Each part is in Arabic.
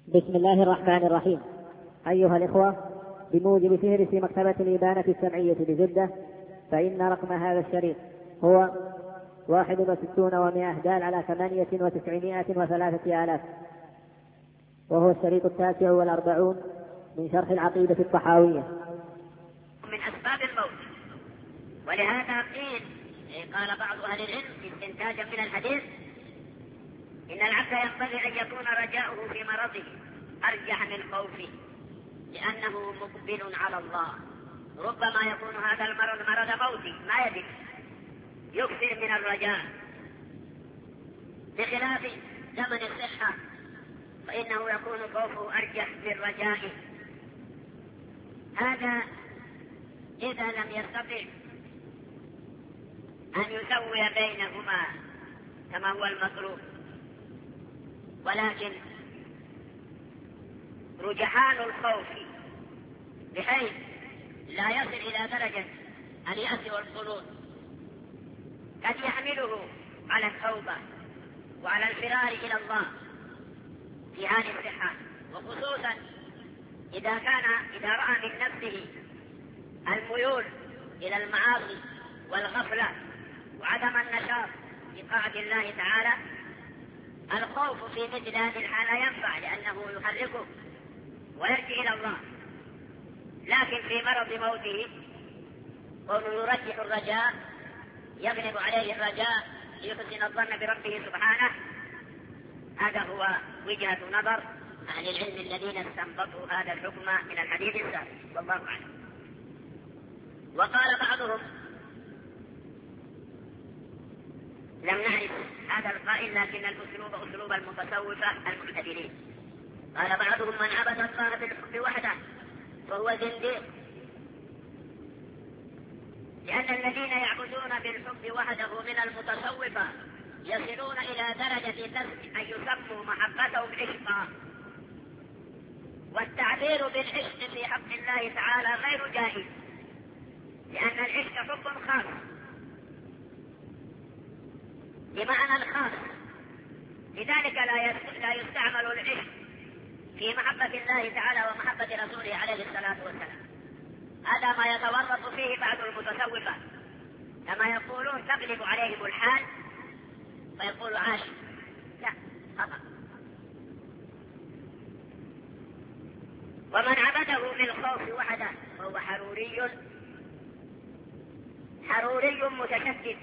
بسم الله الرحمن الرحيم. أيها الإخوة، بموجب فهرس مكتبة الإبانة السمعية بجدة، فإن رقم هذا الشريط هو 61 و100 دال على 9803 وهو الشريط 49 من شرح العقيدة الطحاوية. من أسباب الموت، ولهذا قال بعض أهل العلم استنتاجا من الحديث إن العبد ينبغي أن يكون رجاؤه في مرضه أرجح من خوفه، لأنه مقبل على الله. ربما يكون هذا المرض مرض موتي ما يدري، يكثر من الرجاء، بخلاف زمن الصحة فإنه يكون خوفه أرجح من رجائه. هذا إذا لم يستطع أن يسوي بينهما كما هو المطلوب، ولكن رجحان الخوف بحيث لا يصل إلى درجة اليأس والقنوط قد يحمله على التوبة وعلى الفرار إلى الله في هذه الصحة، وخصوصا إذا رأى من نفسه الميول إلى المعاصي والغفلة وعدم النشاط في طاعة الله تعالى. الخوف في مثل هذه الحالة ينفع، لأنه يحركه ويرجع إلى الله. لكن في مرض موته قوله يرجح الرجاء، يغلب عليه الرجاء ليحسن الظن بربه سبحانه. هذا هو وجهة نظر أهل العلم الذين استنبطوا هذا الحكم من الحديث السابق، والله أعلم. وقال بعضهم لم نعرف هذا القائل، لكن الأسلوب أسلوب المتصوفة المعتدلين. قال بعضهم من عبد الله بالحب وحده فهو زنديق، لأن الذين يعبدون بالحب وحده من المتصوفة يصلون إلى درجة أن يسموا محبتهم عشقا، والتعبير بالعشق في حق الله تعالى غير جائز، لأن العشق حب خاص بمعنى الخاص، لذلك لا يستعمل العشق في محبة الله تعالى ومحبة رسوله عليه الصلاة والسلام. هذا ما يتورط فيه بعض المتصوفة، كما يقولون تغلب عليهم الحال فيقول عاشق، لا خطأ. ومن عبده بالخوف وحده فهو حروري متشدد،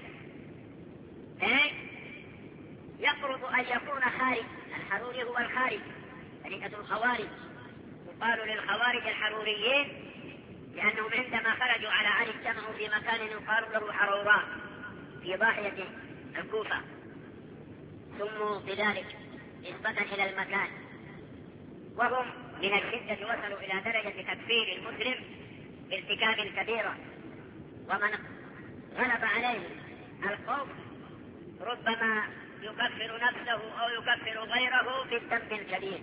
يفرض أن يكون خارج. الحروري هو الخارج، طريقة الخوارج. يقال للخوارج الحروريين لأنهم عندما خرجوا على علي اجتمعوا في مكان يقال له حروراء في ضاحية الكوفة، سموا بذلك نسبة إلى المكان. وهم من الشدة وصلوا إلى درجة تكفير المسلم بارتكاب كبيرة، ومن غلب عليه الخوف ربما يكفر نفسه أو يكفر غيره بالذنب الكبير.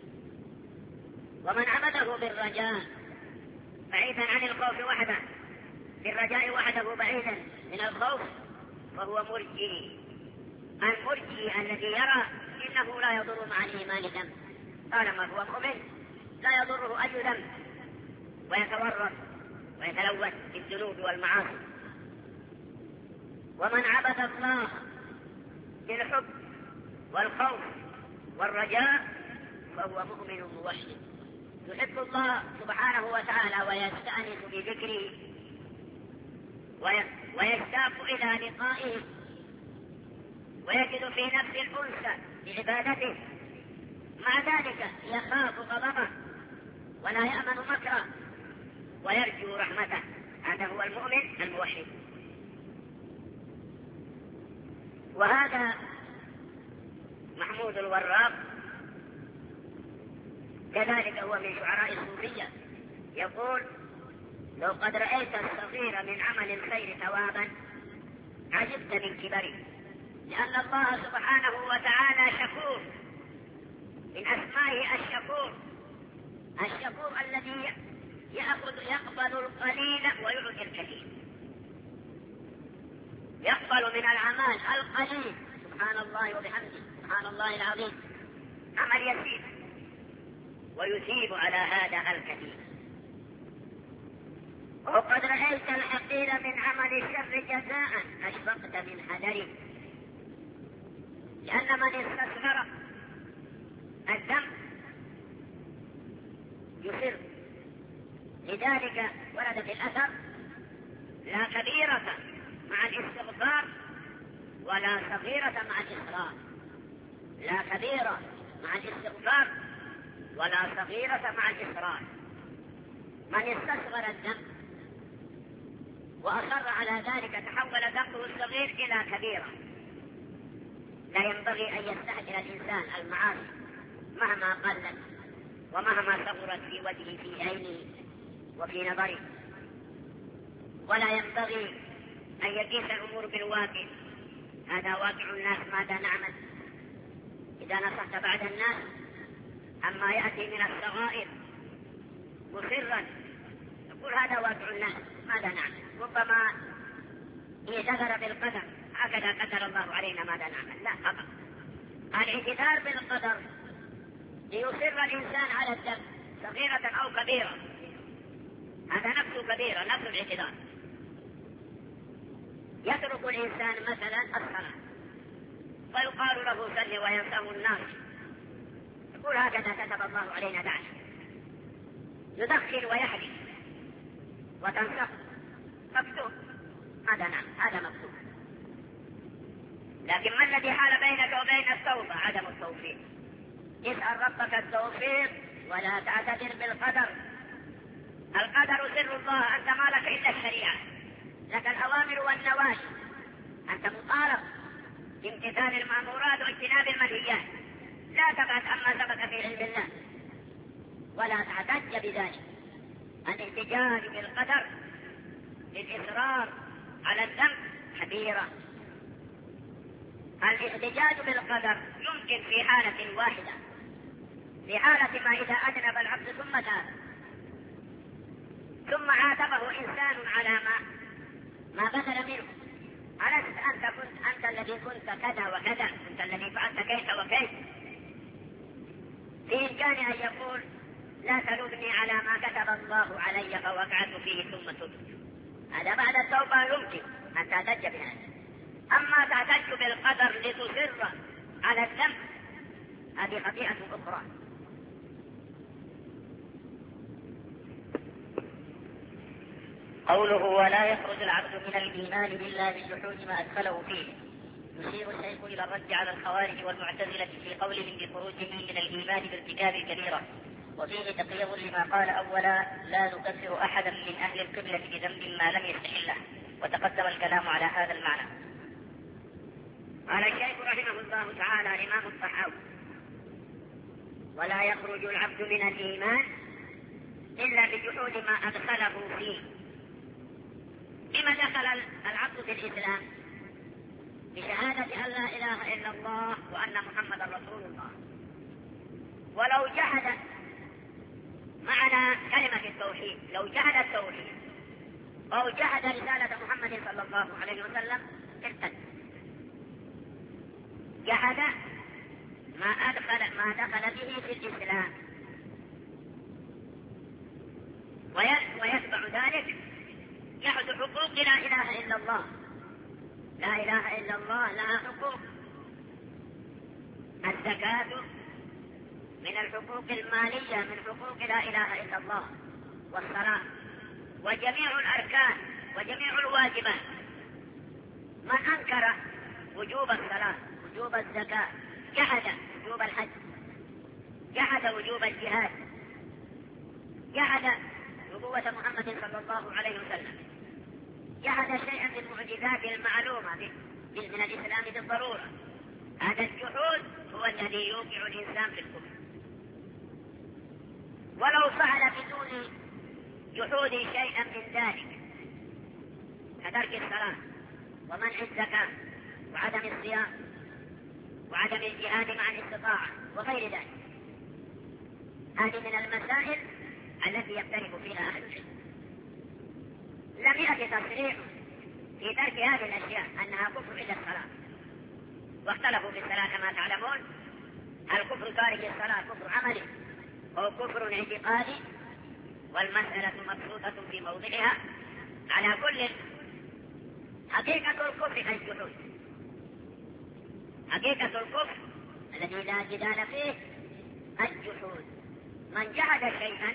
ومن عبده بالرجاء بعيدا عن الخوف وحده، بالرجاء وحده بعيدا من الخوف، فهو مرجي. المرجي الذي يرى إنه لا يضر مع الإيمان ذنب، طالما هو مؤمن لا يضره أي ذنب، ويتورط ويتلوث بالذنوب والمعاصي. ومن عبد الله بالحب والخوف والرجاء فهو مؤمن موحد، يحب الله سبحانه وتعالى ويستأنس بذكره ويشتاق إلى لقائه، ويجد في نفس الأنس بعبادته، مع ذلك يخاف غضبه ولا يأمن مكره ويرجو رحمته. هذا هو المؤمن الموحد. وهذا محمود الوراق كذلك هو من شعراء الصوفية، يقول لو قد رأيت الصغير من عمل الخير ثوابا عجبت من كبره، لأن الله سبحانه وتعالى شكور، من أسمائه الشكور الذي يقبل القليل ويعطي الكثير، يقبل من الأعمال القليل، سبحان الله وبحمده، سبحان الله العظيم، عمل يسير، ويثيب على هذا الكثير. وقد رأيت الحقير من عمل الشر جزاء أشفقت من حذره، لأن من استصغر الذنب يصر. لذلك ورد في الأثر: لا كبيرة مع الاستغفار ولا صغيرة مع الإصرار. لا كبيرة مع الاستغفار ولا صغيرة مع الإصرار. من استصغر الذنب وأصر على ذلك تحول ذنبه الصغير إلى كبيرة. لا ينبغي أن يستهجر الإنسان المعاصي مهما قلت ومهما صغرت في وجهه في عينه وفي نظره، ولا ينبغي أن يقيس الأمور بالواقع. هذا واقع الناس، ماذا نعمل؟ إذا نصحت بعد الناس أما يأتي من الصغائر مصرا يقول هذا واقع الناس، ماذا نعمل؟ ربما يعتذر بالقدر، هكذا قدر الله علينا، ماذا نعمل؟ لا، خطأ. الاعتذار بالقدر ليصر الإنسان على الذنب صغيرة أو كبيرة، هذا نفس كبيرة، نفس الاعتذار. يترك الإنسان مثلا الصلاة فيقال له صل وينساه الناس، يقول هكذا كتب الله علينا دعنا. يدخل ويحلف وتنسخ، مكتوب، هذا نعم، هذا مكتوب. لكن ما الذي حال بينك وبين التوبة؟ عدم التوفيق. اسأل ربك التوفيق ولا تعتذر بالقدر. القدر سر الله، أنت ما لك إلا الشريعة، لك الأوامر والنواهي، أنت مطالب بامتثال المأمورات واجتناب المنهيات. لا تبعد عما ثبت في علم الله ولا تعتد بذلك. الاحتجاج بالقدر للإصرار على الذنب كبيرة. الاحتجاج بالقدر يمكن في حالة واحدة، في حالة ما إذا أذنب العبد ثم تاب ثم عاتبه إنسان على ما بدل منه: ألست أنت الذي كنت كذا وكذا، أنت الذي فعلت كيف وكيف. في إمكانه أن يقول: لا تلومني على ما كتب الله علي فوقعت فيه ثم تبت. هذا بعد التوبة يمكن أن تعتج بهذا. أما تعتج بالقدر لتصر على الذنب هذه خطيئة أخرى. قوله ولا يخرج العبد من الإيمان إلا بجحود ما أدخله فيه، يشير الشيخ إلى الرد على الخوارج والمعتزلة في قولهم بخروجه من الإيمان بارتكاب الكبيرة، وفيه تقرير لما قال أولا: لا نكفر أحدا من أهل القبلة بذنب ما لم يستحله، وتقدم الكلام على هذا المعنى. قال الشيخ رحمه الله تعالى الإمام الطحاوي: ولا يخرج العبد من الإيمان إلا بجحود ما أدخله فيه. لما دخل العبد في الإسلام؟ بشهادة أن لا إله إلا الله وأن محمدا رسول الله. ولو جحد معنى كلمة التوحيد، لو جحد التوحيد أو جحد رسالة محمد صلى الله عليه وسلم ارتد. جحد ما دخل به في الإسلام، ويتبع ذلك جحد حقوق لا إله إلا الله. لا إله إلا الله لها حقوق. الزكاة من الحقوق المالية، من حقوق لا إله إلا الله، والصلاة وجميع الأركان وجميع الواجبات. من أنكر وجوب الصلاة، وجوب الزكاة، جحد وجوب الحج، جحد وجوب الجهاد، جحد نبوة محمد صلى الله عليه وسلم، جحد شيئا من المعجزات المعلومة من الإسلام بالضرورة. هذا الجحود هو الذي يوقع الإنسان في الكفر. ولو فعل بدون جحود شيئا من ذلك كترك الصلاة ومنع الزكاة وعدم الصيام وعدم الجهاد مع الاستطاعة وغير ذلك، هذه من المسائل التي يختلف فيها أهل العلم. لم يأتي تصريح في ترك هذه الأشياء أنها كفر إلا الصلاة، واختلفوا في الصلاة كما تعلمون: الكفر تارك الصلاة كفر عملي هو كفر اعتقادي، والمسألة مبسوطة في موضعها. على كل، حقيقة الكفر الجحود، حقيقة الكفر الذي لا جدال فيه الجحود. من جحد شيئا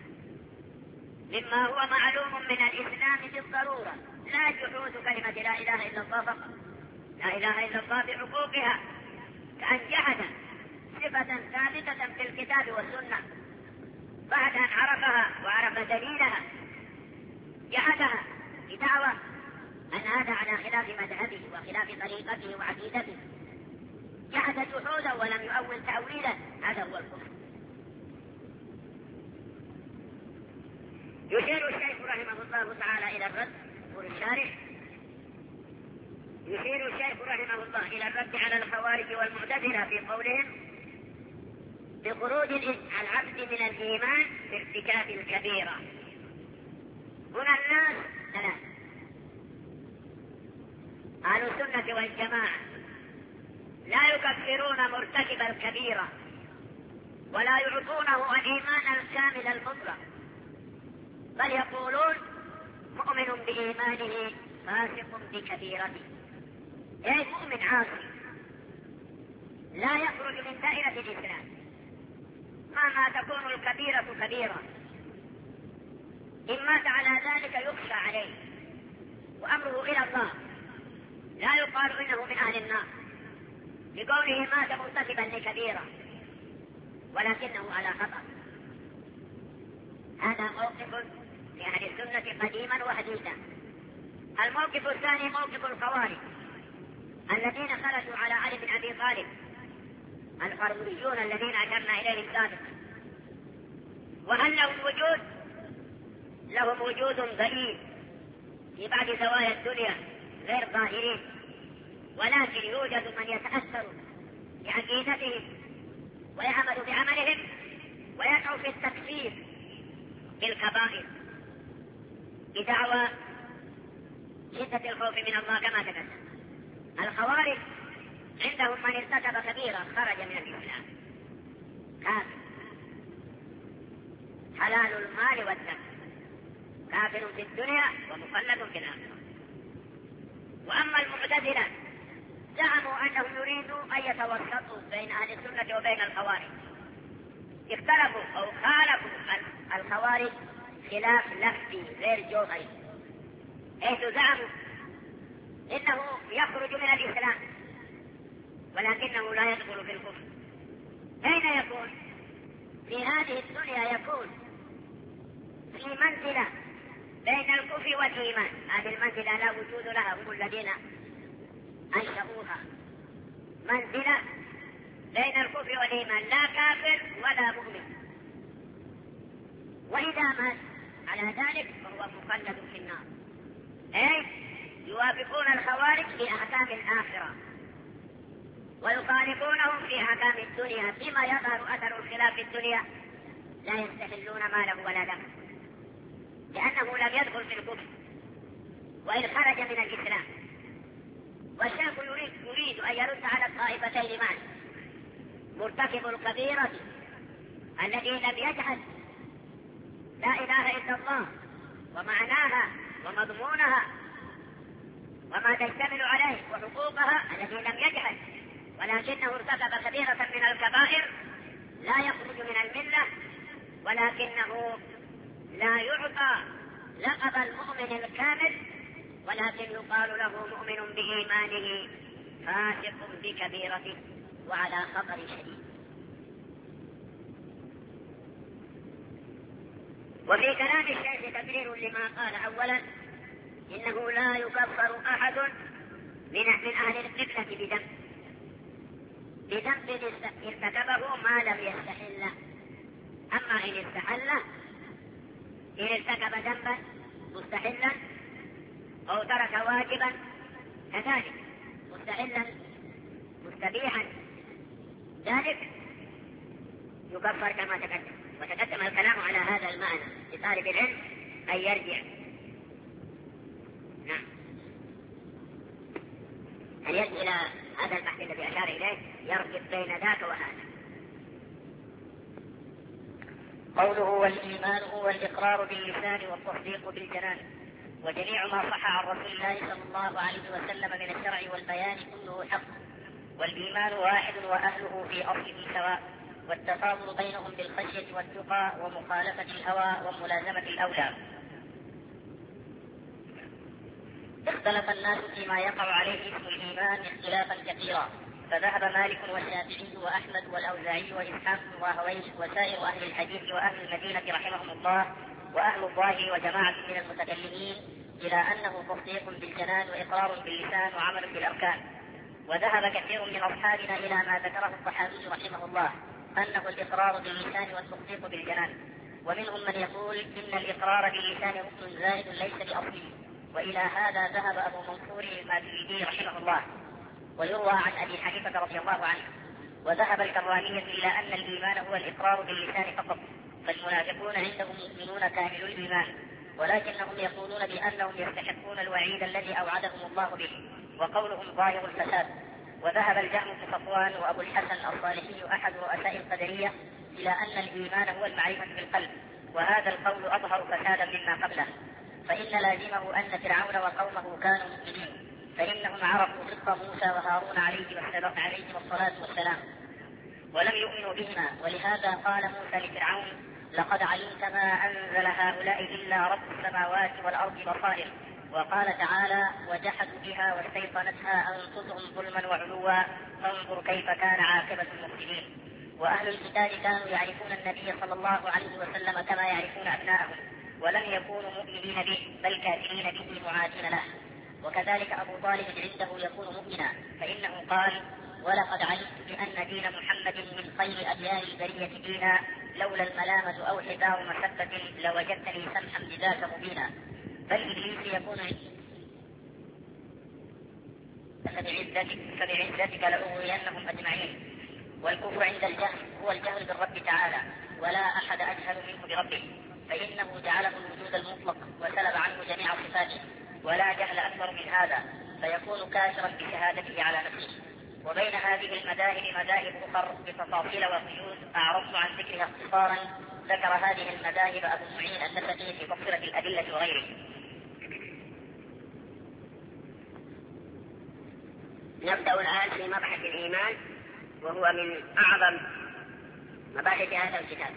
مما هو معلوم من الإسلام بالضرورة، لا جحود كلمة لا إله إلا الله فقط، لا إله إلا الله بحقوقها، كأن جحد صفة ثابتة في الكتاب والسنة بعد أن عرفها وعرف دليلها، جحدها بدعوى أن هذا على خلاف مذهبه وخلاف طريقته وعقيدته، جحد جحودا ولم يؤول تأويلا، هذا هو الكفر. يشير الشيخ رحمه الله تعالى إلى الرد والشارح، يشير الشيخ رحمه الله إلى الرد على الخوارج والمعتزلة في قولهم بخروج العبد من الإيمان بارتكاب الكبيرة. هنا الناس ثلاث: أهل السنة والجماعة لا يكفرون مرتكب الكبيرة ولا يعطونه الإيمان الكامل المطلق، بل يقولون مؤمن بإيمانه فاسق بكبيرته، أي مؤمن عاصي لا يخرج من دائرة الإسلام مهما تكون الكبيرة كبيرة، إن مات على ذلك يخشى عليه وأمره إلى الله، لا يقال إنه من أهل النار بقوله مات مرتكبا لكبيرة ولكنه على خطأ. هذا موقف لأهل السنة قديما وحديثا. الموقف الثاني موقف الخوارج الذين خرجوا على علي بن أبي طالب، الخروجيون الذين أشرنا إليهم سابقا، وهل لهم وجود؟ لهم وجود ضئيل في بعض زوايا الدنيا غير ظاهرين، ولكن يوجد من يتأثر بعقيدتهم ويعمل بعملهم ويدعو في التكفير بالكبائر بدعوى شدة الخوف من الله كما تقدم. الخوارج عندهم من ارتكب كبيرة خرج من الإسلام كافر، حلال المال والدم، كافر في الدنيا ومخلد في الآخرة. وأما المعتزلة زعموا أنهم يريدوا أن يتوسطوا بين أهل السنة وبين الخوارج، اختلفوا أو خالفوا الخوارج خلاف لفظي غير جوهري، حيث زعموا إنه يخرج من الإسلام ولكنه لا يدخل في الكفر. أين يكون؟ في هذه الدنيا يكون في منزلة بين الكفر والإيمان، هذه المنزلة لا وجود لها، هم الذين أنشأوها، منزلة بين الكفر والإيمان، لا كافر ولا مؤمن، وإذا مات على ذلك فهو مخلد في النار. أي يوافقون الخوارج في أحكام الآخرة ويخالفونهم في أحكام الدنيا، فيما يظهر أثر الخلاف في الدنيا لا يستحلون ماله ولا دمه لأنه لم يدخل في الكفر وإن خرج من الإسلام. والشيخ يريد أن يرد على الطائفتين معا: مرتكب الكبيرة الذي لم يجحد لا إله إلا الله ومعناها ومضمونها وما تشتمل عليه وحقوقها، الذي لم يجحد ولكنه ارتكب كبيرة من الكبائر، لا يخرج من الملة، ولكنه لا يعطى لقب المؤمن الكامل، ولكن يقال له مؤمن بإيمانه فاسق بكبيرته وعلى خطر شديد. وفي كلام الشيخ تبرير لما قال: أولا إنه لا يكفر أحد من أهل القبلة بذنب ارتكبه ما لم يستحل. أما إن استحل، إن ارتكب ذنبا مستحلا أو ترك واجبا كذلك مستحلا مستبيحا، ذلك يكفر كما تقدم. وتقدم الكلام على هذا المعنى لطالب العلم أن يرجع، نعم، أن يرجع إلى هذا البحث الذي أشار إليه، يربط بين ذاك وهذا. قوله والإيمان هو الإقرار باللسان والتصديق بالجنان. وجميع ما صح عن رسول الله صلى الله عليه وسلم من الشرع والبيان كله حق. والإيمان واحد وأهله في أصله سواء، والتفاضل بينهم بالخشية والتقى ومخالفة الهوى وملازمة الأولى. اختلف الناس فيما يقع عليه اسم الإيمان اختلافا كثيرا، فذهب مالك والشافعي وأحمد والأوزاعي وإسحاق وهويش وسائر أهل الحديث وأهل المدينة رحمهم الله وأهل الظاهر وجماعة من المتكلمين إلى أنه تصديق بالجنان وإقرار باللسان وعمل بالأركان. وذهب كثير من أصحابنا إلى ما ذكره الطحاوي رحمه الله أنه الإقرار باللسان والتصديق بالجنان. ومنهم من يقول إن الإقرار باللسان ركن زائد ليس بأصله، وإلى هذا ذهب أبو منصور الماتريدي رحمه الله، ويروى عن أبي حنيفة رضي الله عنه. وذهب الكرامية إلى أن الإيمان هو الإقرار باللسان فقط، فالمنافقون عندهم مؤمنون كامل الإيمان، ولكنهم يقولون بأنهم يستحقون الوعيد الذي أوعدهم الله به، وقولهم ظاهر الفساد. وذهب الجهم بن صفوان وأبو الحسن الصالحي أحد رؤساء القدرية إلى أن الإيمان هو المعرفة بالقلب، وهذا القول أظهر فسادا مما قبله، فإن لازمه أن فرعون وقومه كانوا مؤمنين، فإنهم عرفوا صدق موسى وهارون عليهم الصلاة والسلام ولم يؤمنوا بهما. ولهذا قال موسى لفرعون: لقد علمت ما أنزل هؤلاء إلا رب السماوات والأرض بصائر. وقال تعالى: وجحدوا بها واستيقنتها أنفسهم ظلما وعلوا فانظر كيف كان عاقبة المفسدين. وأهل الكتاب كانوا يعرفون النبي صلى الله عليه وسلم كما يعرفون أبناءهم، ولم يكونوا مؤمنين به بل كافرين به معادين له. وكذلك أبو طالب عنده يكون مؤمنا، فإنه قال: ولقد علمت بأن دين محمد من خير أديان البرية دينا، لولا الملامة أو حذار مسبة لوجدتني سمحا بذاك مبينا. بل إبليس يكون فبعزتك لأغوينهم أجمعين. والكفر عند الجهل هو الجهل بالرب تعالى، ولا أحد أجهل منه بربه، فإنه جعله الوجود المطلق وسلب عنه جميع صفاته، ولا جهل أكثر من هذا، فيكون كافرا بشهادته على نفسه. وبين هذه المذاهب مذاهب أخرى بتفاصيل وقيود أعرضت عن ذكرها اختصارا. ذكر هذه المذاهب أبو معين النسفي في تفصيلة الأدلة وغيره. نبدأ الآن في مبحث الإيمان، وهو من أعظم مباحث هذا الكتاب.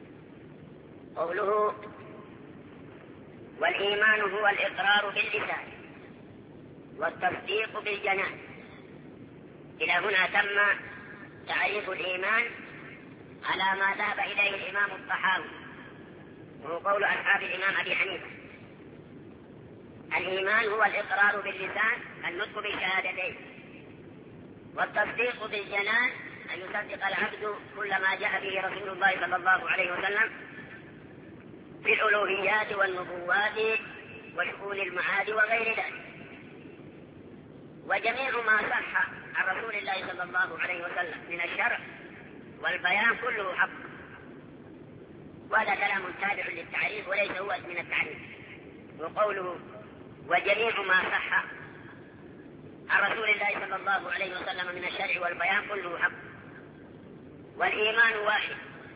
قوله: والإيمان هو الإقرار باللسان والتصديق بالجنان. إلى هنا تم تعريف الإيمان على ما ذهب إليه الإمام الطحاوي، وهو قول أصحاب الإمام أبي حنيفة. الإيمان هو الإقرار باللسان، النطق بالشهادتين، والتصديق بالجنان أن يصدق العبد كل ما جاء به رسول الله صلى الله عليه وسلم في الألوهيات والنبوات وشؤون المعاد وغير ذلك. وجميع ما صح عن رسول الله صلى الله عليه وسلم من الشرع والبيان كله حق. وهذا كلام تابع للتعريف وليس هو من التعريف. وقوله: وجميع ما صح عن رسول الله صلى الله عليه وسلم من الشرع والبيان كله حق. والإيمان واحد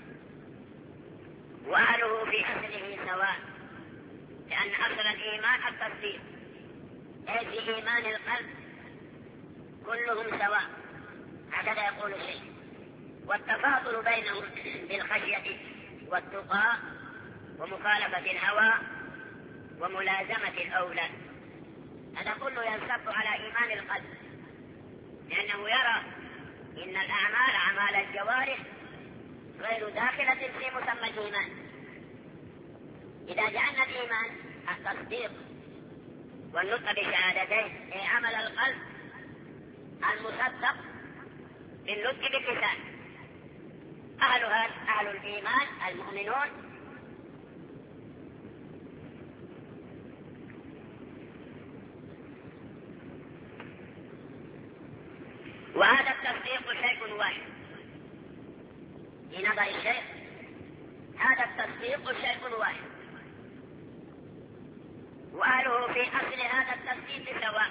وأهله في أصله سواء، لأن أصل الإيمان التصديق، أي في إيمان القلب كلهم سواء، هكذا يقول الشيخ. والتفاضل بينهم بالخشية والتقى ومخالفة الهوى وملازمة الأولى، هذا كله ينصب على إيمان القلب، لأنه يرى إن الأعمال أعمال الجوارح غير داخلة في مسمى الإيمان. إذا جعلنا الإيمان التصديق والنطق بشهادتين، أي عمل القلب المصدق بالنطق باللسان، أهل الإيمان المؤمنون وهذا التصديق شيء واحد في نظر الشيخ. هذا التصديق شيء واحد وأهله في أصل هذا التصديق سواء،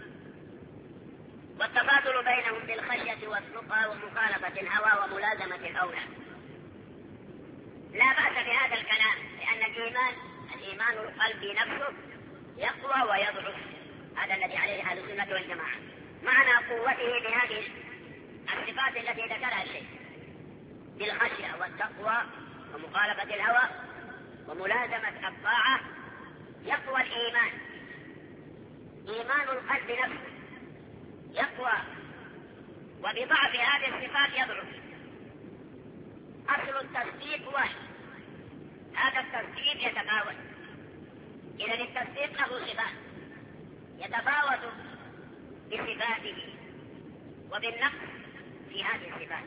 والتفاضل بينهم بالخشية والتقى ومخالفة الهوى وملازمة الأولى. لا بأس بهذا الكلام، لأن الإيمان القلبي نفسه يقوى ويضعف. هذا الذي عليه أهل السنة والجماعة، معنى قوته بهذه الصفات التي ذكرها الشيخ، بالخشية والتقوى ومخالفة الهوى وملازمة الطاعة يقوى الإيمان. إيمان القلب نفسه يقوى، وبضعف هذه الصفات يضعف. أصل التصديق واحد، هذا التصديق يتفاوت. إذن التصديق له صفات يتفاوت بصفاته وبالنقص في هذه الصفات.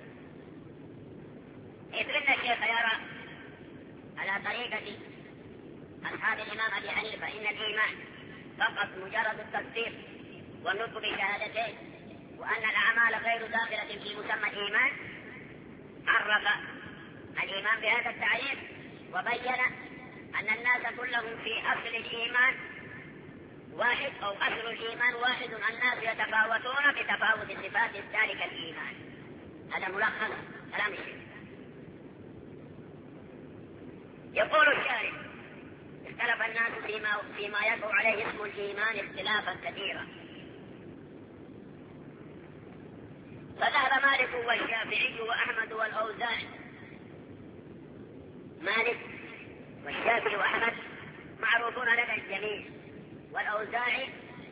إذ إن الشيخ يرى على طريقة أصحاب الإمام أبي حنيفة إن الإيمان فقط مجرد التصديق والنطق بشهادتين، وأن الأعمال غير داخلة في مسمى الإيمان. عرف الإيمان بهذا التعريف وبين أن الناس كلهم في أصل الإيمان واحد، أو أصل الإيمان واحد، الناس يتفاوتون بتفاوت صفات ذلك الإيمان. هذا ملخص كلام الشيخ. يقول الشارع: اختلف الناس فيما يقع عليه اسم الإيمان اختلافا كثيرا، فذهب مالك والشافعي وأحمد والأوزاعي. مالك والشافعي وأحمد معروفون لدى الجميع، والأوزاعي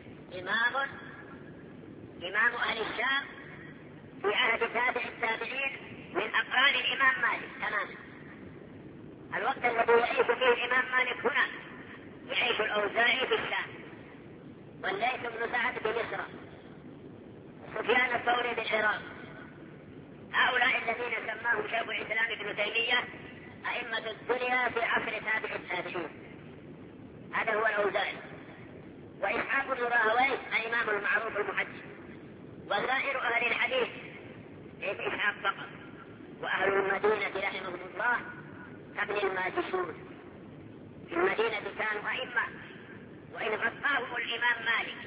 إمام أهل الشام في عهد تابع التابعين، من أقران الإمام مالك تماما. الوقت الذي يعيش فيه الإمام مالك هنا يعيش الأوزاعي في الشام، والليث بن سعد بمصر، سفيان الثوري بالعراق. هؤلاء الذين سماهم شيخ الإسلام ابن تيمية أئمة الدنيا في عصر تابع التابعين. هذا هو الأوزاعي. وإسحاق بن راهويه الإمام المعروف المحدث. وسائر أهل الحديث ليس إسحاق فقط، وأهل المدينة رحمهم الله كابن الماجشون في المدينة كانوا أئمة، وإن غطاهم الإمام مالك،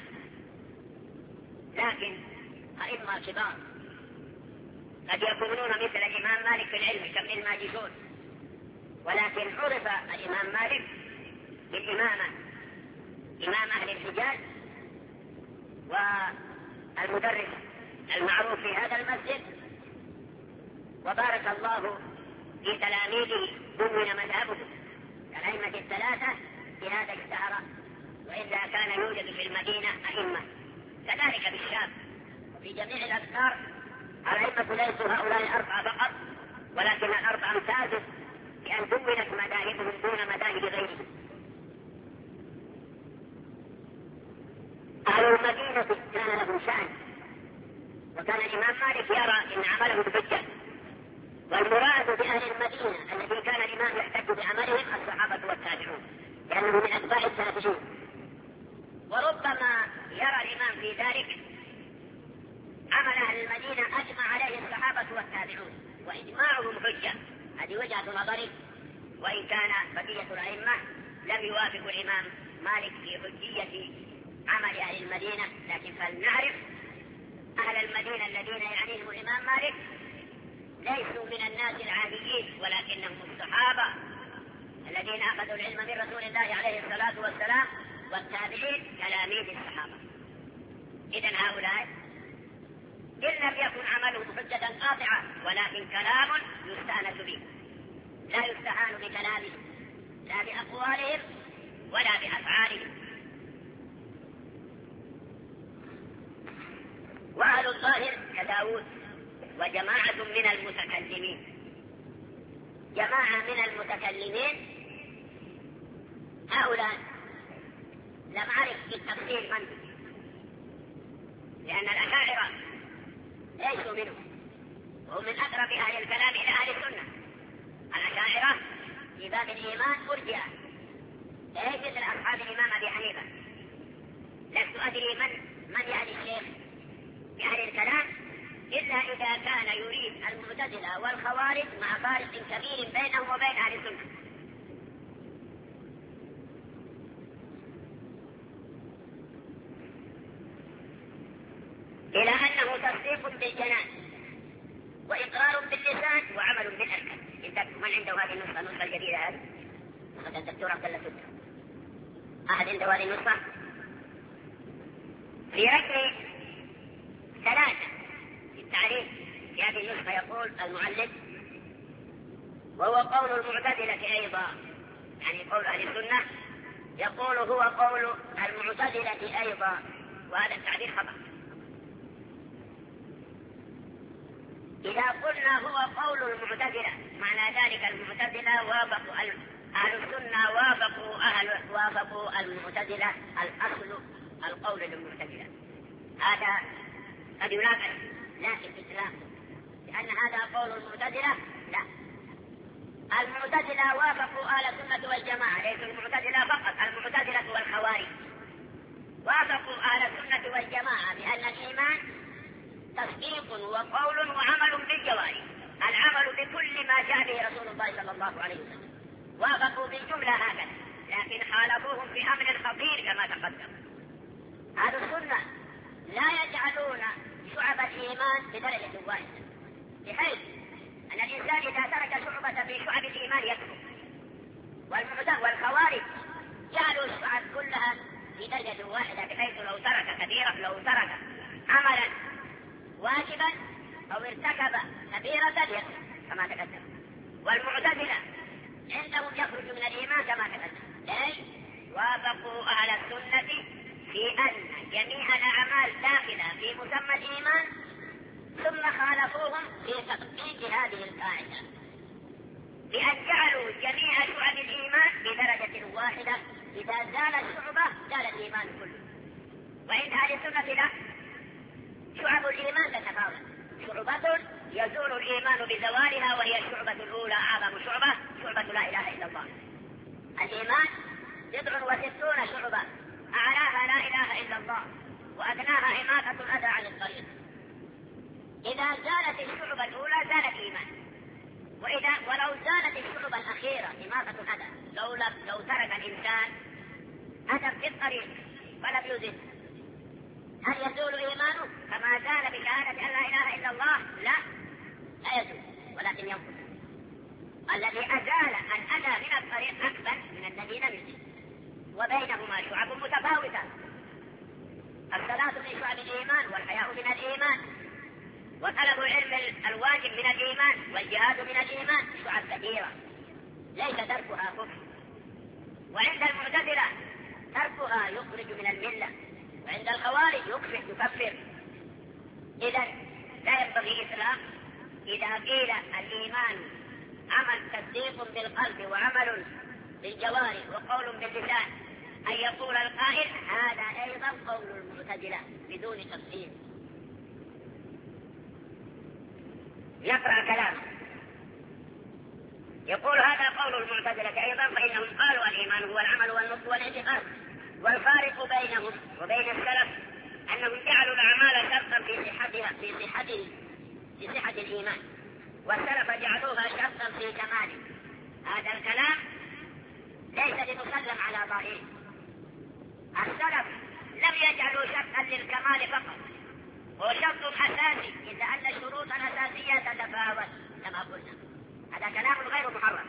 لكن أئمة كبار قد يكونون مثل الإمام مالك في العلم كابن الماجشون، ولكن عرف الإمام مالك بالإمامة، إمام أهل الحجاز والمدرس المعروف في هذا المسجد. وبارك الله في تلاميذه دون مذهبه كالأئمة الثلاثة بهذا اشتهر، وإلا كان يوجد في المدينة أئمة، كذلك بالشام وفي جميع الأمصار. الأئمة ليسوا هؤلاء أربعة فقط، ولكن الأربعة امتازوا بأن دونت مذاهبهم دون مذاهب غيرهم. أهل المدينة كان لهم شأن، وكان الإمام مالك يرى إن عمله بحجة. والمراد بأهل المدينة الذي كان الإمام يحتج بعملهم الصحابة والتابعون، لأنه من أتباع التابعين. وربما يرى الإمام في ذلك عمل أهل المدينة أجمع عليه الصحابة والتابعون، وإجماعهم حجة. هذه وجهة نظري، وإن كان بقية الأئمة لم يوافق الإمام مالك في حجية عمل أهل المدينة. لكن فلنعرف أهل المدينة الذين يعنيهم الإمام مالك ليسوا من الناس العاديين، ولكنهم الصحابة الذين أخذوا العلم من رسول الله عليه الصلاة والسلام، والتابعين تلاميذ الصحابة. إذن هؤلاء إن لم يكن عملهم حجة قاطعة، ولكن كلام يستأنس به، لا يستهان بكلامهم لا بأقوالهم ولا بأفعالهم. وأهل الظاهر كداود وجماعة من المتكلمين. جماعة من المتكلمين هؤلاء لم أعرف بالتفصيل من، لأن الأشاعرة ليسوا منهم، وهم من أقرب أهل الكلام إلى أهل السنة. الأشاعرة في باب الإيمان مرجئة، ليس مثل أصحاب الإمام أبي حنيفة. لست أدري من يعني الشيخ بأهل الكلام، إلا إذا كان يريد المعتزلة والخوارج مع فارق كبير بينهم وبين أهل السنة. إلى أنه تصديق بالجنان وإقرار باللسان وعمل بالأركان. إذا من عنده هذه النسخة النسخة هذه؟ نسخة الدكتور عبد الله سدة. أحد عنده هذه النسخة؟ في رقم 3 في التعريف في هذه النسخة يقول المؤلف: وهو قول المعتزلة أيضا، يعني قول أهل السنة، يقول هو قول المعتزلة أيضا، وهذا التعبير خطأ. إذا قلنا هو قول المعتزلة معنى ذلك المعتزلة وافقوا أهل السنة وافقوا المعتزلة الأصل القول للمعتزلة. هذا قد يناقش لكن الإسلام لأن هذا قول المعتزلة لا، المعتزلة وافقوا أهل السنة والجماعة، ليس المعتزلة فقط، المعتزلة والخوارج وافقوا أهل السنة والجماعة بأن الإيمان تصديق وقول وعمل بالجوارح، العمل بكل ما جاء به رسول الله صلى الله عليه وسلم، وافقوا بالجملة هكذا، لكن خالفوهم في أمر خطير كما تقدم. أهل السنة لا يجعلون شعب الإيمان بدرجة واحدة، بحيث أن الإنسان إذا ترك شعبة في شعب الإيمان يكفر، والخوارج جعلوا الشعب كلها في درجة واحدة، بحيث لو ترك كبيرة، لو ترك عملا واجبا أو ارتكب كبيرة يكفر كما تقدم. والمعتزلة عندهم يخرج من الإيمان كما تقدم، أي وافقوا أهل السنة في أن جميع الأعمال داخلة في مسمى الإيمان، ثم خالفوهم في تطبيق هذه القاعدة بأن جعلوا جميع شعب الإيمان بدرجة واحدة، إذا زال الشعبة زال الإيمان كله. وعند أهل السنة لا، شعب الإيمان تتفاوت، شعبة يزول الإيمان بزوالها وهي الشعبة الأولى أعظم شعبة، شعبة لا إله إلا الله. الإيمان 69 شعبة، أعلاها لا إله إلا الله وأدناها إماتة الأذى عن الطريق. إذا زالت الشعبة الأولى زال الإيمان، ولو زالت الشعبة الأخيرة إماتة الأذى، لو ترك الإنسان أذى في الطريق فلم يزل، هل يزول إيمانه كما زال بشهادة أن لا إله إلا الله؟ لا يزول، ولكن ينقص. الذي أزال الأذى من الطريق أكبر من الذي لم يزل، وبينهما شعب متفاوتة. الصلاة من شعب الإيمان، والحياء من الإيمان، وطلب العلم الواجب من الإيمان، والجهاد من الإيمان، شعب كثيرة ليس تركها كفر. وعند المعتزلة تركها يخرج من الملة، وعند الخوارج يكفر. إذا لا ينبغي إسلام إذا قيل الإيمان عمل تصديق بالقلب وعمل بالجوارح وقول باللسان، أن يقول القائل هذا أيضا قول المعتزلة بدون تفسير. يقرأ كلامه يقول هذا قول المعتزلة أيضا، فإنهم قالوا الإيمان هو العمل والنطق والاعتقاد، والفارق بينهم وبين السلف أنهم جعلوا الأعمال شرطا في صحة الإيمان، والسلف جعلوها شرطا في كماله. هذا الكلام ليس لمسلم على ظاهره. السلف لم يجعلوا شرطا للكمال فقط، هو شرط أساسي، إذا أن الشروط الأساسية تتفاوت كما قلنا. هذا كلام غير محرم.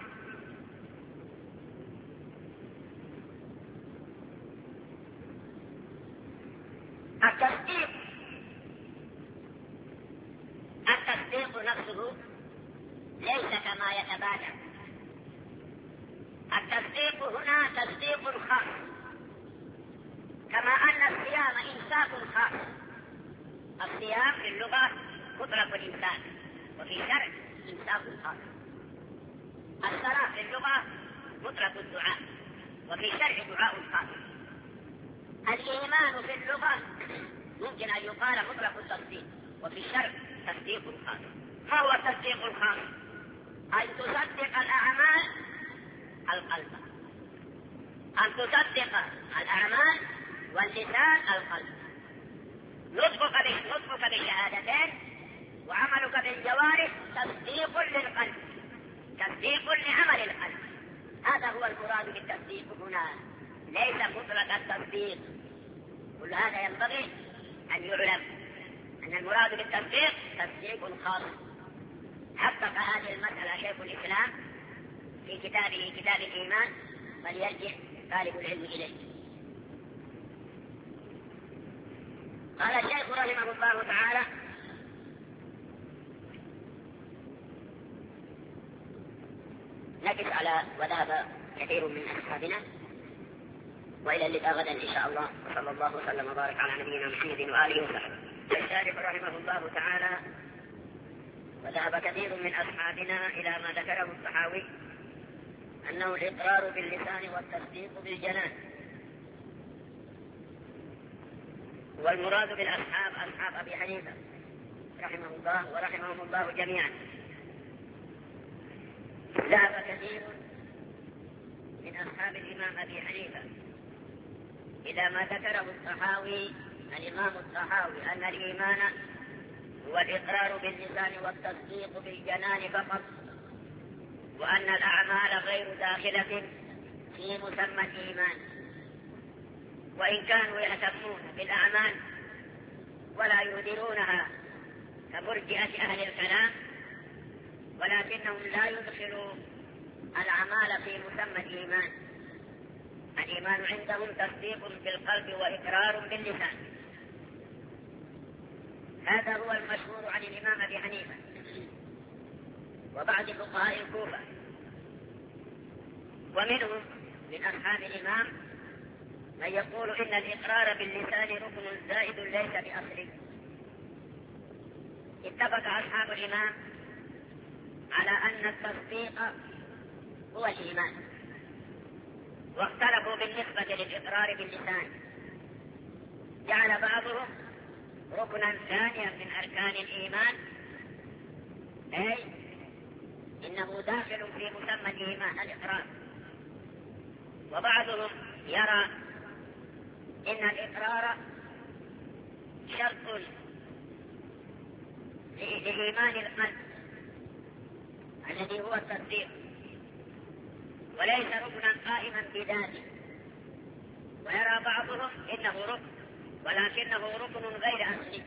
التصديق نفسه ليس كما يتبادر. التصديق هنا تصديق خاص، كما أن الصيام إمساك خاص. الصيام في اللغة مطلق الإمساك، وفي الشرع إمساك خاص. الصلاة في اللغة مطلق الدعاء، وفي الشرع دعاء خاص. الإيمان في اللغة ممكن أن يقال مطلق التصديق، وفي الشرع تصديق خاص. ما هو التصديق الخاص؟ أن تصدق الأعمال القلب، أن تصدق الأعمال واللسان القلب. نطقك بالشهادتين وعملك بالجوارح تصديق للقلب، تصديق لعمل القلب. هذا هو المراد بالتصديق هنا، ليس مطلق التصديق. كل هذا ينبغي أن يعلم أن المراد بالتصديق تصديق خاص. حقق هذه المسألة شيخ الإسلام في كتابه كتاب الإيمان فليرجع طالب العلم إليه. قال الشيخ رحمه الله تعالى: نقف على وذهب كثير من أصحابنا، وإلى اللقاء غدا إن شاء الله، وصلى الله وسلم وبارك على نبينا محمد وآله وصحبه. الشارح رحمه الله تعالى: وذهب كثير من أصحابنا إلى ما ذكره الطحاوي أنه الإقرار باللسان والتصديق بالجنان. والمراد بالأصحاب أصحاب أبي حنيفة رحمه الله ورحمهم الله جميعا. ذهب كثير من أصحاب الإمام أبي حنيفة إلى ما ذكره الطحاوي الإمام الطحاوي أن الإيمان هو الإقرار باللسان والتصديق بالجنان فقط، وأن الأعمال غير داخلة في مسمى الإيمان، وإن كانوا يهتمون بالأعمال ولا يهدرونها كمرجئة أهل الكلام، ولكنهم لا يدخلوا الأعمال في مسمى الإيمان. الإيمان عندهم تصديق بالقلب وإقرار باللسان. هذا هو المشهور عن الإمام أبي حنيفة وبعض فقهاء الكوفة، ومنهم من أصحاب الإمام من يقول إن الإقرار باللسان ركن زائد ليس بأصل. اتفق أصحاب الإمام على أن التصديق هو الإيمان، واختلفوا بالنسبة للإقرار باللسان. جعل بعضهم ركنا ثانيا من أركان الإيمان، أي إنه داخل في مسمى الإيمان الإقرار. وبعضهم يرى إن الإقرار شرط لإيمان القلب الذي هو التصديق، وليس ركنا قائما بذاته. ويرى بعضهم إنه ركن ولكنه ركن غير أصلي.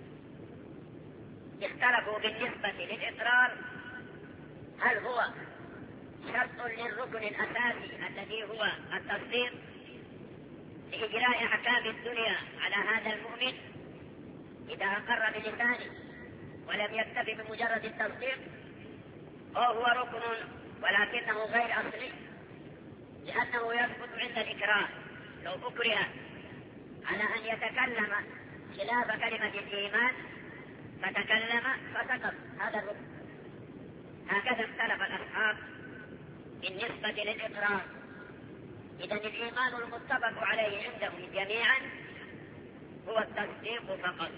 اختلفوا بالنسبة للإقرار هل هو شرط للركن الأساسي الذي هو التصديق لإجراء أحكام الدنيا على هذا المؤمن إذا أقر بلسانه ولم يكتفي بمجرد التصديق، أو هو ركن ولكنه غير أصلي لأنه يثبت عند الإكراه. لو أكره على أن يتكلم خلاف كلمة الإيمان فتكلم فسقط هذا الركن. هكذا اختلف الأصحاب بالنسبة للإقرار. إذن الإيمان المتفق عليه عندهم جميعا هو التصديق فقط.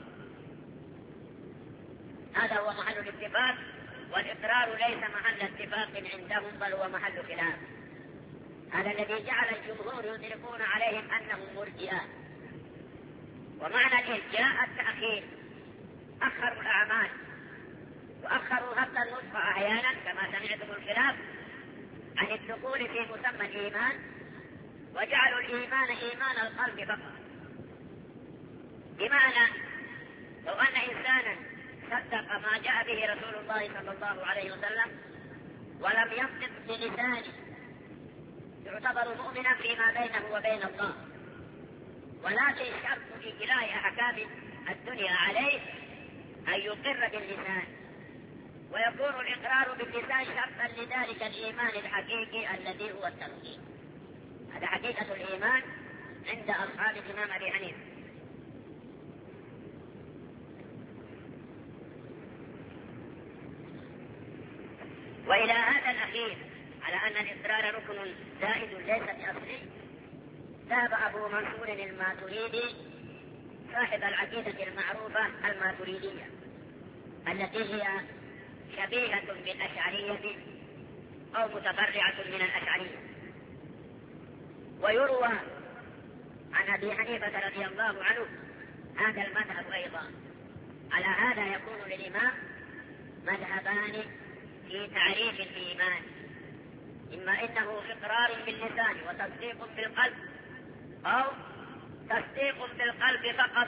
هذا هو محل الاتفاق، والإقرار ليس محل اتفاق عندهم بل هو محل خلاف. هذا الذي جعل الجمهور يدركون عليهم أنهم مرجئة. ومعنى الإرجاء التأخير، أخروا الأعمال وأخروا حتى النصف أحيانا كما سمعتم الخلاف عن الدخول في مسمى الإيمان، وجعلوا الإيمان إيمان القلب فقط. بمعنى لو أن إنسانا صدق ما جاء به رسول الله صلى الله عليه وسلم ولم ينطق بلسانه يعتبر مؤمنا فيما بينه وبين الله، ولكن شرط إجراء أحكام الدنيا عليه أن يقر باللسان، ويكون الإقرار باللسان شرطا لذلك الإيمان الحقيقي الذي هو التصديق. هذا حقيقة الإيمان عند أصحاب الإمام أبي حنيفة. وإلى هذا الأخير على أن الإقرار ركن زائد ليس بأصلي ذهب أبو منصور الماتريدي صاحب العقيدة المعروفة الماتريدية التي هي شبيهة بالأشعرية أو متفرعة من الأشعرية. ويروى عن أبي حنيفة رضي الله عنه هذا المذهب أيضا. على هذا يكون للإمام مذهبان في تعريف الإيمان، إما إنه إقرار باللسان وتصديق بالقلب، أو تصديق بالقلب فقط،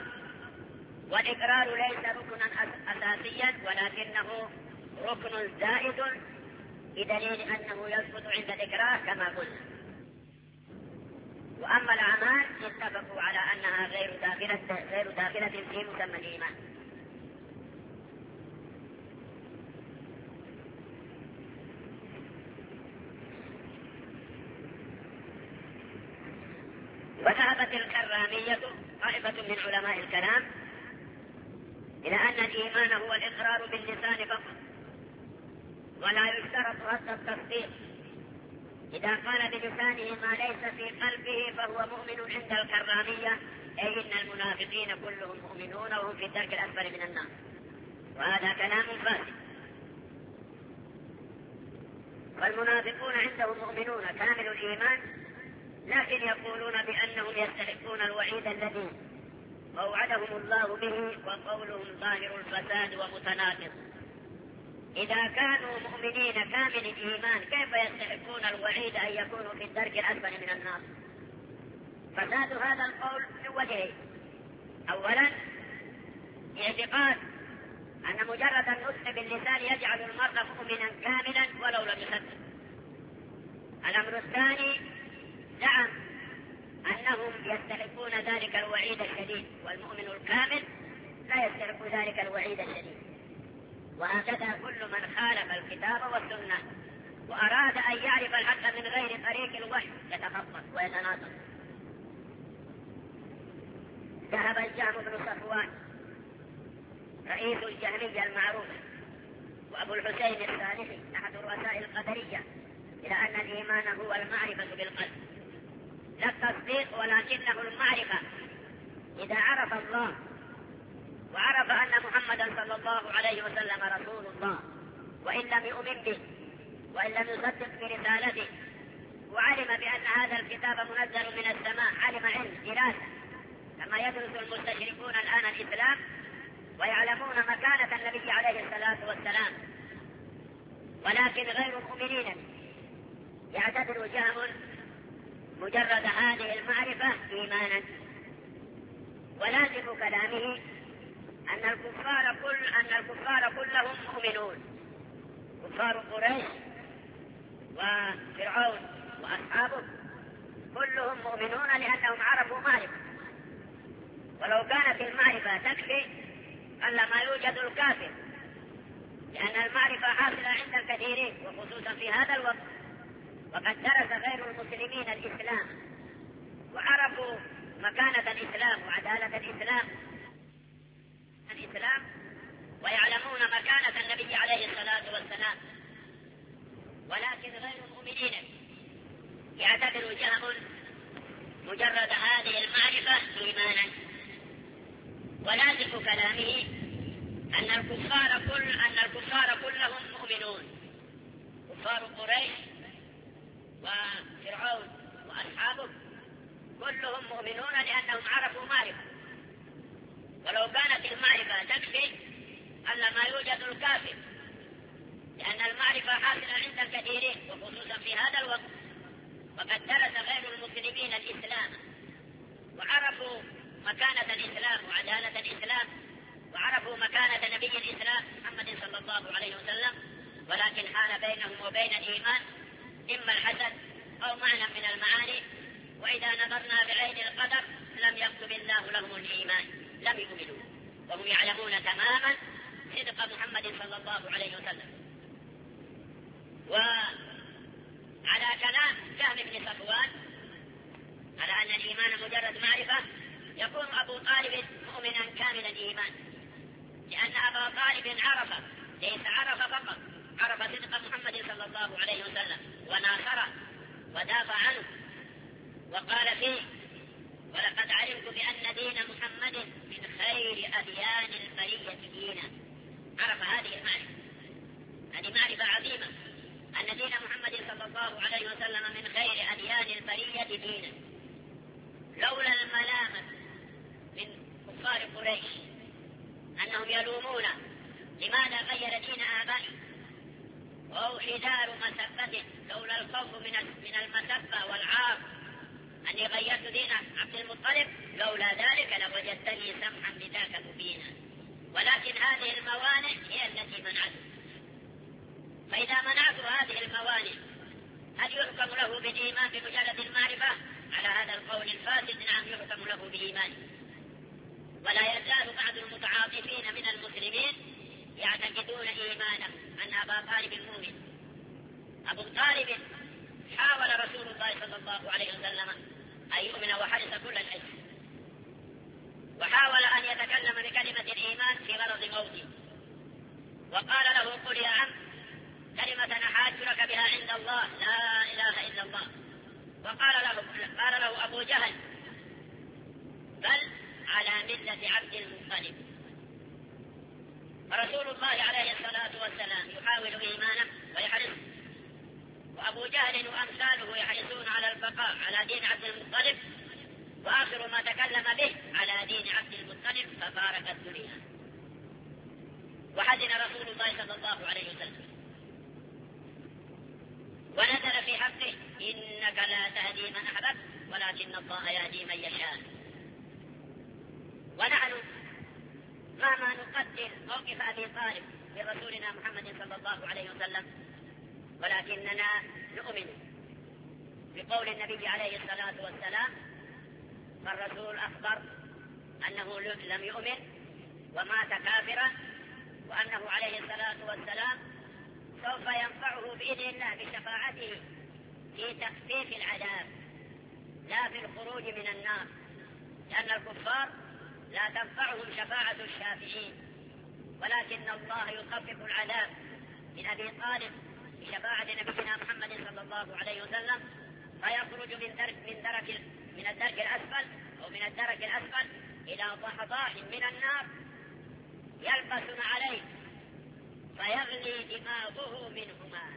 والإقرار ليس ركنا أساسيا ولكنه ركن زائد بدليل أنه يسقط عند الإكراه كما قلنا. وأما الأعمال اتفقوا على أنها غير داخلة في مسمى الإيمان. وذهبت الكرامية طائفة من علماء الكلام إلى أن الإيمان هو الإقرار باللسان فقط، ولا يشترط حتى التصديق. إذا قال بلسانه ما ليس في قلبه فهو مؤمن عند الكرامية، أي إن المنافقين كلهم مؤمنون وهم في الدرك الأسفل من النار، وهذا كلام فاسد. والمنافقون عندهم مؤمنون كامل الإيمان، لكن يقولون بأنهم يستحقون الوعيد الذي موعدهم الله به، وقولهم ظاهر الفساد ومتناقض. إذا كانوا مؤمنين كامل الإيمان كيف يستحقون الوعيد أن يكونوا في الدرك الأسفل من النار؟ فساد هذا القول من وجهين: أولا اعتقاد أن مجرد النطق باللسان يجعل المرء مؤمنا كاملا ولو لم يصدق. الأمر الثاني زعم أنهم يستحقون ذلك الوعيد الشديد، والمؤمن الكامل لا يستحق ذلك الوعيد الشديد. وهكذا كل من خالف الكتاب والسنة وأراد أن يعرف الحق من غير طريق الوحي يتخبط ويتناقض. ذهب الجهم بن صفوان رئيس الجهمية المعروف وأبو الحسين الصالحي أحد رؤساء القدرية إلى أن الإيمان هو المعرفة بالقلب، لا التصديق ولكنه المعرفة. إذا عرف الله وعرف أن محمدا صلى الله عليه وسلم رسول الله، وإن لم يؤمن به وإن لم يصدق برسالته، وعلم بأن هذا الكتاب منزل من السماء، علم علم دراسة كما يدرس المستشركون الآن الإسلام ويعلمون مكانة النبي عليه الصلاة والسلام، ولكن غير مؤمنين. يعتبر جهم مجرد هذه المعرفة إيمانا، ولازم كلامه أن الكفار كلهم مؤمنون، كفار قريش وفرعون وأصحابه كلهم مؤمنون لأنهم عرفوا معرفة. ولو كانت المعرفة تكفي ألا ما يوجد الكافر، لأن المعرفة حاصلة عند الكثيرين وخصوصا في هذا الوقت. وقد درس غير المسلمين الإسلام وعرفوا مكانة الإسلام وعدالة الإسلام ويعلمون مكانة النبي عليه الصلاة والسلام، ولكن غير المؤمنين. يعتبر جهم مجرد هذه المعرفة إيمانا. ولازم كلامه أن الكفار كلهم مؤمنون، كفار قريش وفرعون وأصحابه كلهم مؤمنون لأنهم عرفوا معرفة. ولو كانت المعرفة تكفي ألا ما يوجد الكافر، لأن المعرفة حاصلة عند الكثيرين وخصوصا في هذا الوقت. وقد درس غير المسلمين الإسلام وعرفوا مكانة الإسلام وعدالة الإسلام وعرفوا مكانة نبي الإسلام محمد صلى الله عليه وسلم، ولكن حال بينهم وبين الإيمان إما الحسد أو معنى من المعاني. وإذا نظرنا بعين القدر لم يكتب الله لهم الإيمان، لم يؤمنوا، وهم يعلمون تماما صدق محمد صلى الله عليه وسلم. وعلى كلام جهم بن صفوان على أن الإيمان مجرد معرفة، يكون أبو طالب مؤمنا كامل الإيمان، لأن أبا طالب ليس عرف فقط، عرف صدق محمد صلى الله عليه وسلم وناصره ودافع عنه وقال فيه: ولقد علمت بأن دين محمد من خير أديان البرية دينا. عرف هذه المعرفة، هذه معرفة عظيمة، أن دين محمد صلى الله عليه وسلم من خير أديان البرية دينا. لولا الملامة من كفار قريش أنهم يلومون لماذا غير دين آبائه وهو حذار مسبته، لولا الخوف من المسبة والعار أني غيرت دين عبد المطلب، لولا ذلك لوجدتني سمحا بذاك مبينا. ولكن هذه الموانع هي التي منعته. فإذا منعت هذه هل يحكم له بالإيمان بمجرد المعرفة؟ على هذا القول الفاسد نعم يحكم له بإيمانه. ولا يزال بعض المتعاطفين من المسلمين يعتقدون إيمانه أن أبا طالب مؤمن. أبو طالب حاول رسول الله صلى الله عليه وسلم أن يؤمن وحرص كل الحرص، وحاول أن يتكلم بكلمة الإيمان في مرض موته، وقال له قل يا عم كلمة أحاج لك بها عند الله لا إله إلا الله. وقال له أبو جهل بل على ملة عبد المطلب. فرسول الله عليه الصلاة والسلام يحاول إيمانه ويحرص، وأبو جهل وأمثاله يحرصون على البقاء على دين عبد المطلب، وآخر ما تكلم به على دين عبد المطلب ففارق الدنيا. وحزن رسول الله صلى الله عليه وسلم ونزل في حقه إنك لا تهدي من أحببت ولكن الله يهدي من يشاء. ونحن مهما نقدر موقف أبي طالب برسولنا محمد صلى الله عليه وسلم ولكننا نؤمن بقول النبي عليه الصلاة والسلام فالرسول أخبر أنه لم يؤمن ومات كافرا، وأنه عليه الصلاة والسلام سوف ينفعه بإذن الله بشفاعته في تخفيف العذاب لا في الخروج من النار، لأن الكفار لا تنفعهم شفاعة الشافعين، ولكن الله يخفف العذاب من أبي طالب بشفاعة نبينا محمد صلى الله عليه وسلم، فيخرج من الدرك الأسفل أو من الدرك الأسفل إلى ضحضاح من النار يلبسن عليه فيغلي دماغه منهما.